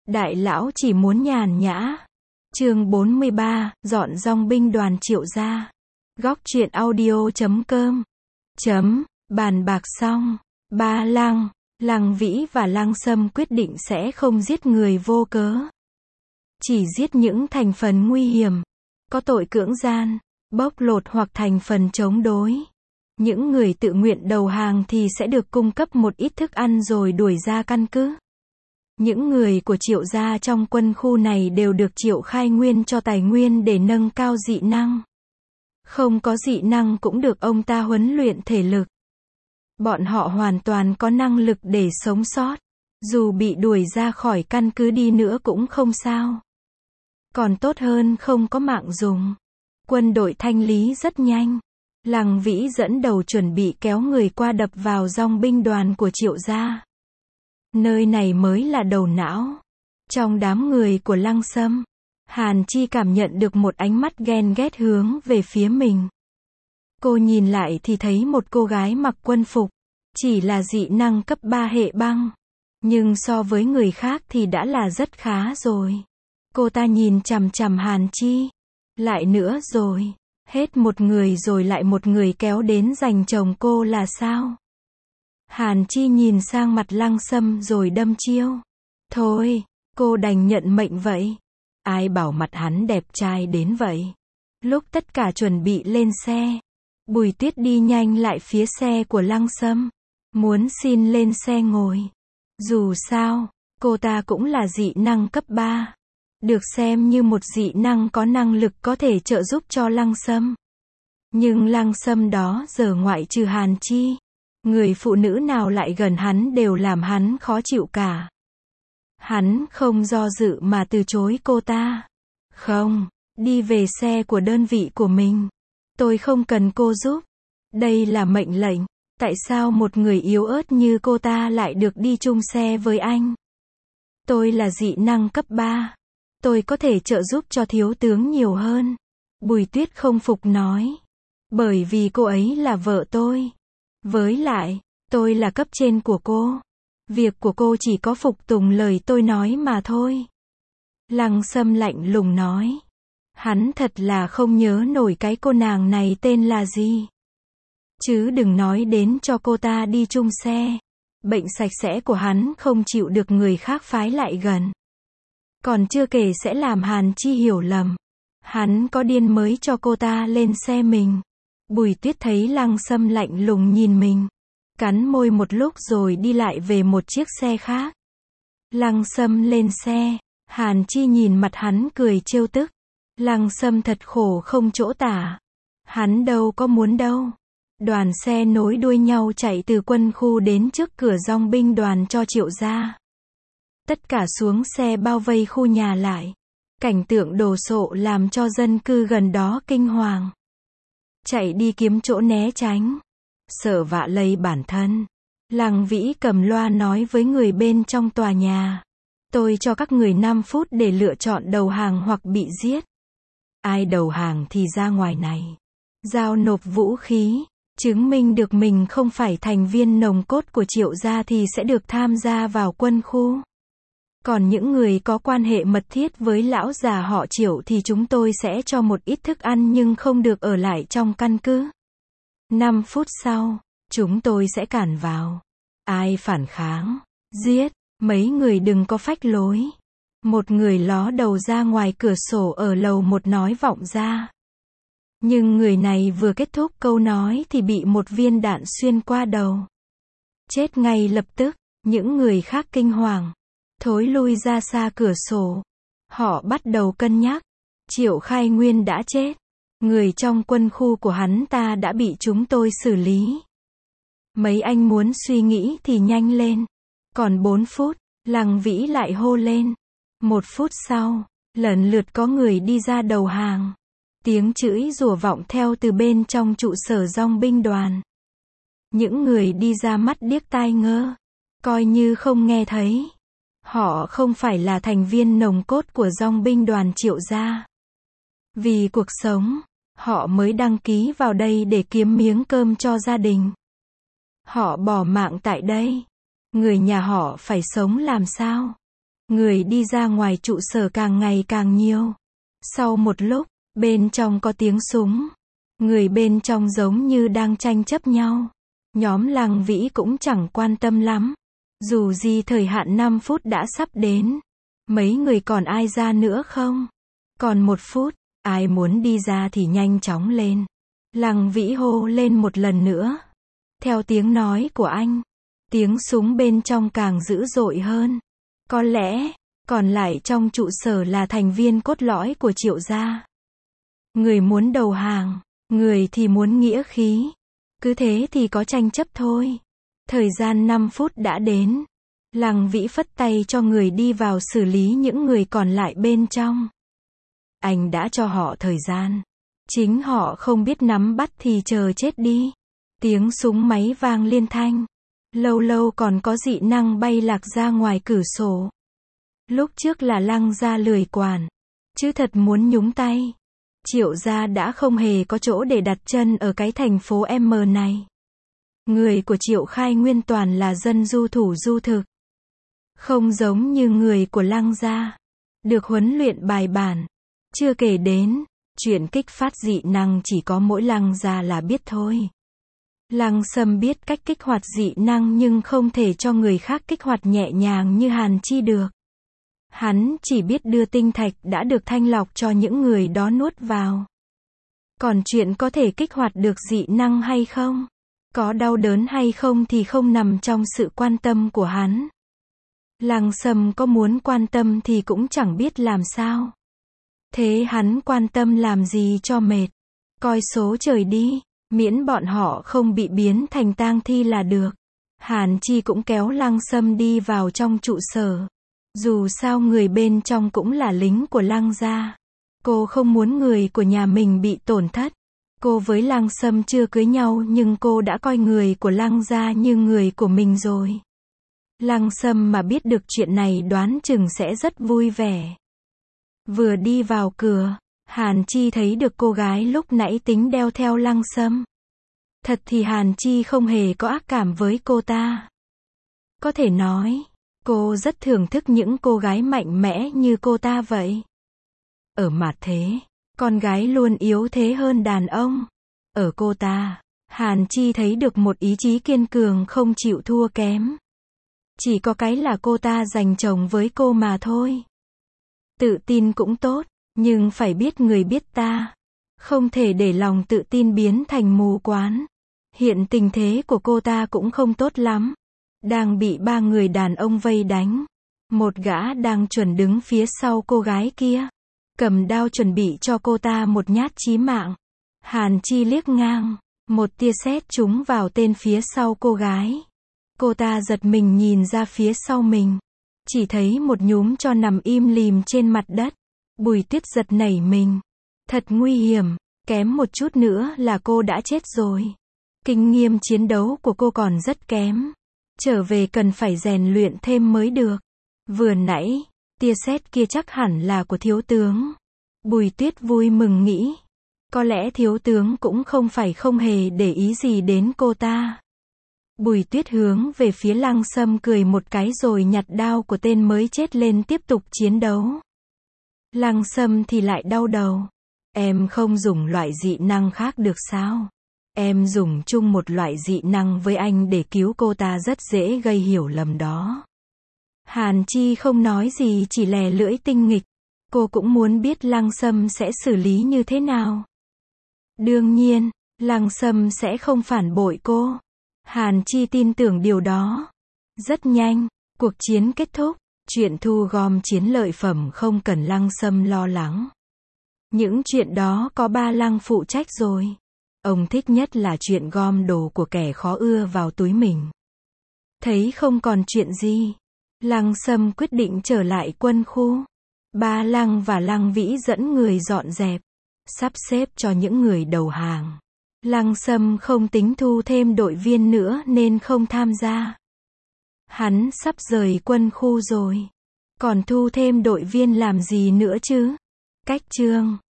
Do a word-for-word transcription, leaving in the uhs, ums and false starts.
Đại lão chỉ muốn nhàn nhã. Chương bốn mươi ba, dọn dong binh đoàn Triệu gia. Góc truyện audio chấm com. Chấm, bàn bạc xong. Ba Lăng, Lăng Vĩ và Lăng Sâm quyết định sẽ không giết người vô cớ. Chỉ giết những thành phần nguy hiểm, có tội cưỡng gian, bóc lột hoặc thành phần chống đối. Những người tự nguyện đầu hàng thì sẽ được cung cấp một ít thức ăn rồi đuổi ra căn cứ. Những người của Triệu gia trong quân khu này đều được Triệu Khai Nguyên cho tài nguyên để nâng cao dị năng. Không có dị năng cũng được ông ta huấn luyện thể lực. Bọn họ hoàn toàn có năng lực để sống sót. Dù bị đuổi ra khỏi căn cứ đi nữa cũng không sao. Còn tốt hơn không có mạng dùng. Quân đội thanh lý rất nhanh. Lăng Vĩ dẫn đầu chuẩn bị kéo người qua đập vào dong binh đoàn của Triệu gia. Nơi này mới là đầu não. Trong đám người của Lăng Sâm, Hàn Chi cảm nhận được một ánh mắt ghen ghét hướng về phía mình. Cô nhìn lại thì thấy một cô gái mặc quân phục, chỉ là dị năng cấp ba hệ băng. Nhưng so với người khác thì đã là rất khá rồi. Cô ta nhìn chằm chằm Hàn Chi. Lại nữa rồi. Hết một người rồi lại một người kéo đến giành chồng cô là sao? Hàn Chi nhìn sang mặt Lăng Sâm rồi đâm chiêu. Thôi, cô đành nhận mệnh vậy. Ai bảo mặt hắn đẹp trai đến vậy? Lúc tất cả chuẩn bị lên xe, Bùi Tuyết đi nhanh lại phía xe của Lăng Sâm, muốn xin lên xe ngồi. Dù sao, cô ta cũng là dị năng cấp ba. Được xem như một dị năng có năng lực có thể trợ giúp cho Lăng Sâm. Nhưng Lăng Sâm đó giờ ngoại trừ Hàn Chi, người phụ nữ nào lại gần hắn đều làm hắn khó chịu cả. Hắn không do dự mà từ chối cô ta. Không, đi về xe của đơn vị của mình. Tôi không cần cô giúp. Đây là mệnh lệnh. Tại sao một người yếu ớt như cô ta lại được đi chung xe với anh? Tôi là dị năng cấp ba. Tôi có thể trợ giúp cho thiếu tướng nhiều hơn. Bùi Tuyết không phục nói. Bởi vì cô ấy là vợ tôi. Với lại, tôi là cấp trên của cô. Việc của cô chỉ có phục tùng lời tôi nói mà thôi. Lăng Sâm lạnh lùng nói. Hắn thật là không nhớ nổi cái cô nàng này tên là gì. Chứ đừng nói đến cho cô ta đi chung xe. Bệnh sạch sẽ của hắn không chịu được người khác phái lại gần. Còn chưa kể sẽ làm Hàn Chi hiểu lầm. Hắn có điên mới cho cô ta lên xe mình. Bùi Tuyết thấy Lăng Sâm lạnh lùng nhìn mình. Cắn môi một lúc rồi đi lại về một chiếc xe khác. Lăng Sâm lên xe. Hàn Chi nhìn mặt hắn cười trêu tức. Lăng Sâm thật khổ không chỗ tả. Hắn đâu có muốn đâu. Đoàn xe nối đuôi nhau chạy từ quân khu đến trước cửa dong binh đoàn cho Triệu gia. Tất cả xuống xe bao vây khu nhà lại. Cảnh tượng đồ sộ làm cho dân cư gần đó kinh hoàng. Chạy đi kiếm chỗ né tránh. Sợ vạ lây bản thân. Lăng Vĩ cầm loa nói với người bên trong tòa nhà. Tôi cho các người năm phút để lựa chọn đầu hàng hoặc bị giết. Ai đầu hàng thì ra ngoài này. Giao nộp vũ khí. Chứng minh được mình không phải thành viên nòng cốt của Triệu gia thì sẽ được tham gia vào quân khu. Còn những người có quan hệ mật thiết với lão già họ Triệu thì chúng tôi sẽ cho một ít thức ăn nhưng không được ở lại trong căn cứ. năm phút sau, chúng tôi sẽ cản vào. Ai phản kháng, giết, mấy người đừng có phách lối. Một người ló đầu ra ngoài cửa sổ ở lầu một nói vọng ra. Nhưng người này vừa kết thúc câu nói thì bị một viên đạn xuyên qua đầu. Chết ngay lập tức, những người khác kinh hoàng. Thối lui ra xa cửa sổ. Họ bắt đầu cân nhắc. Triệu Khai Nguyên đã chết. Người trong quân khu của hắn ta đã bị chúng tôi xử lý. Mấy anh muốn suy nghĩ thì nhanh lên. Còn bốn phút, Lăng Vĩ lại hô lên. Một phút sau, lần lượt có người đi ra đầu hàng. Tiếng chửi rủa vọng theo từ bên trong trụ sở dong binh đoàn. Những người đi ra mắt điếc tai ngơ. Coi như không nghe thấy. Họ không phải là thành viên nòng cốt của dong binh đoàn Triệu gia. Vì cuộc sống, họ mới đăng ký vào đây để kiếm miếng cơm cho gia đình. Họ bỏ mạng tại đây. Người nhà họ phải sống làm sao? Người đi ra ngoài trụ sở càng ngày càng nhiều. Sau một lúc, bên trong có tiếng súng. Người bên trong giống như đang tranh chấp nhau. Nhóm Lăng Vĩ cũng chẳng quan tâm lắm. Dù gì thời hạn năm phút đã sắp đến. Mấy người còn ai ra nữa không? Còn một phút, ai muốn đi ra thì nhanh chóng lên. Lăng Vĩ hô lên một lần nữa. Theo tiếng nói của anh, tiếng súng bên trong càng dữ dội hơn. Có lẽ, còn lại trong trụ sở là thành viên cốt lõi của Triệu gia. Người muốn đầu hàng, người thì muốn nghĩa khí. Cứ thế thì có tranh chấp thôi. Thời gian năm phút đã đến. Lăng Vĩ phất tay cho người đi vào xử lý những người còn lại bên trong. Anh đã cho họ thời gian. Chính họ không biết nắm bắt thì chờ chết đi. Tiếng súng máy vang liên thanh. Lâu lâu còn có dị năng bay lạc ra ngoài cửa sổ. Lúc trước là Lăng gia lười quản. Chứ thật muốn nhúng tay. Triệu gia đã không hề có chỗ để đặt chân ở cái thành phố M này. Người của Triệu Khai Nguyên toàn là dân du thủ du thực. Không giống như người của Lăng gia. Được huấn luyện bài bản. Chưa kể đến, chuyện kích phát dị năng chỉ có mỗi Lăng gia là biết thôi. Lăng Sâm biết cách kích hoạt dị năng nhưng không thể cho người khác kích hoạt nhẹ nhàng như Hàn Chi được. Hắn chỉ biết đưa tinh thạch đã được thanh lọc cho những người đó nuốt vào. Còn chuyện có thể kích hoạt được dị năng hay không, có đau đớn hay không thì không nằm trong sự quan tâm của hắn. Lăng Sâm có muốn quan tâm thì cũng chẳng biết làm sao. Thế hắn quan tâm làm gì cho mệt. Coi số trời đi, miễn bọn họ không bị biến thành tang thi là được. Hàn Chi cũng kéo Lăng Sâm đi vào trong trụ sở. Dù sao người bên trong cũng là lính của Lăng gia. Cô không muốn người của nhà mình bị tổn thất. Cô với Lăng Sâm chưa cưới nhau nhưng cô đã coi người của Lăng gia như người của mình rồi. Lăng Sâm mà biết được chuyện này đoán chừng sẽ rất vui vẻ. Vừa đi vào cửa, Hàn Chi thấy được cô gái lúc nãy tính đeo theo Lăng Sâm. Thật thì Hàn Chi không hề có ác cảm với cô ta. Có thể nói, cô rất thưởng thức những cô gái mạnh mẽ như cô ta vậy. Ở mặt thế, con gái luôn yếu thế hơn đàn ông. Ở cô ta, Hàn Chi thấy được một ý chí kiên cường không chịu thua kém. Chỉ có cái là cô ta giành chồng với cô mà thôi. Tự tin cũng tốt, nhưng phải biết người biết ta. Không thể để lòng tự tin biến thành mù quáng. Hiện tình thế của cô ta cũng không tốt lắm. Đang bị ba người đàn ông vây đánh. Một gã đang chuẩn đứng phía sau cô gái kia. Cầm đao chuẩn bị cho cô ta một nhát chí mạng. Hàn Chi liếc ngang. Một tia sét trúng vào tên phía sau cô gái. Cô ta giật mình nhìn ra phía sau mình. Chỉ thấy một nhúm tro nằm im lìm trên mặt đất. Bùi Tuyết giật nảy mình. Thật nguy hiểm. Kém một chút nữa là cô đã chết rồi. Kinh nghiệm chiến đấu của cô còn rất kém. Trở về cần phải rèn luyện thêm mới được. Vừa nãy, tia sét kia chắc hẳn là của thiếu tướng. Bùi Tuyết vui mừng nghĩ. Có lẽ thiếu tướng cũng không phải không hề để ý gì đến cô ta. Bùi Tuyết hướng về phía Lăng Sâm cười một cái rồi nhặt đao của tên mới chết lên tiếp tục chiến đấu. Lăng Sâm thì lại đau đầu. Em không dùng loại dị năng khác được sao? Em dùng chung một loại dị năng với anh để cứu cô ta rất dễ gây hiểu lầm đó. Hàn Chi không nói gì chỉ lè lưỡi tinh nghịch. Cô cũng muốn biết Lăng Sâm sẽ xử lý như thế nào. Đương nhiên, Lăng Sâm sẽ không phản bội cô. Hàn Chi tin tưởng điều đó. Rất nhanh, cuộc chiến kết thúc. Chuyện thu gom chiến lợi phẩm không cần Lăng Sâm lo lắng. Những chuyện đó có ba Lăng phụ trách rồi. Ông thích nhất là chuyện gom đồ của kẻ khó ưa vào túi mình. Thấy không còn chuyện gì, Lăng Sâm quyết định trở lại quân khu. Ba Lăng và Lăng Vĩ dẫn người dọn dẹp, sắp xếp cho những người đầu hàng. Lăng Sâm không tính thu thêm đội viên nữa nên không tham gia. Hắn sắp rời quân khu rồi. Còn thu thêm đội viên làm gì nữa chứ? Cách chương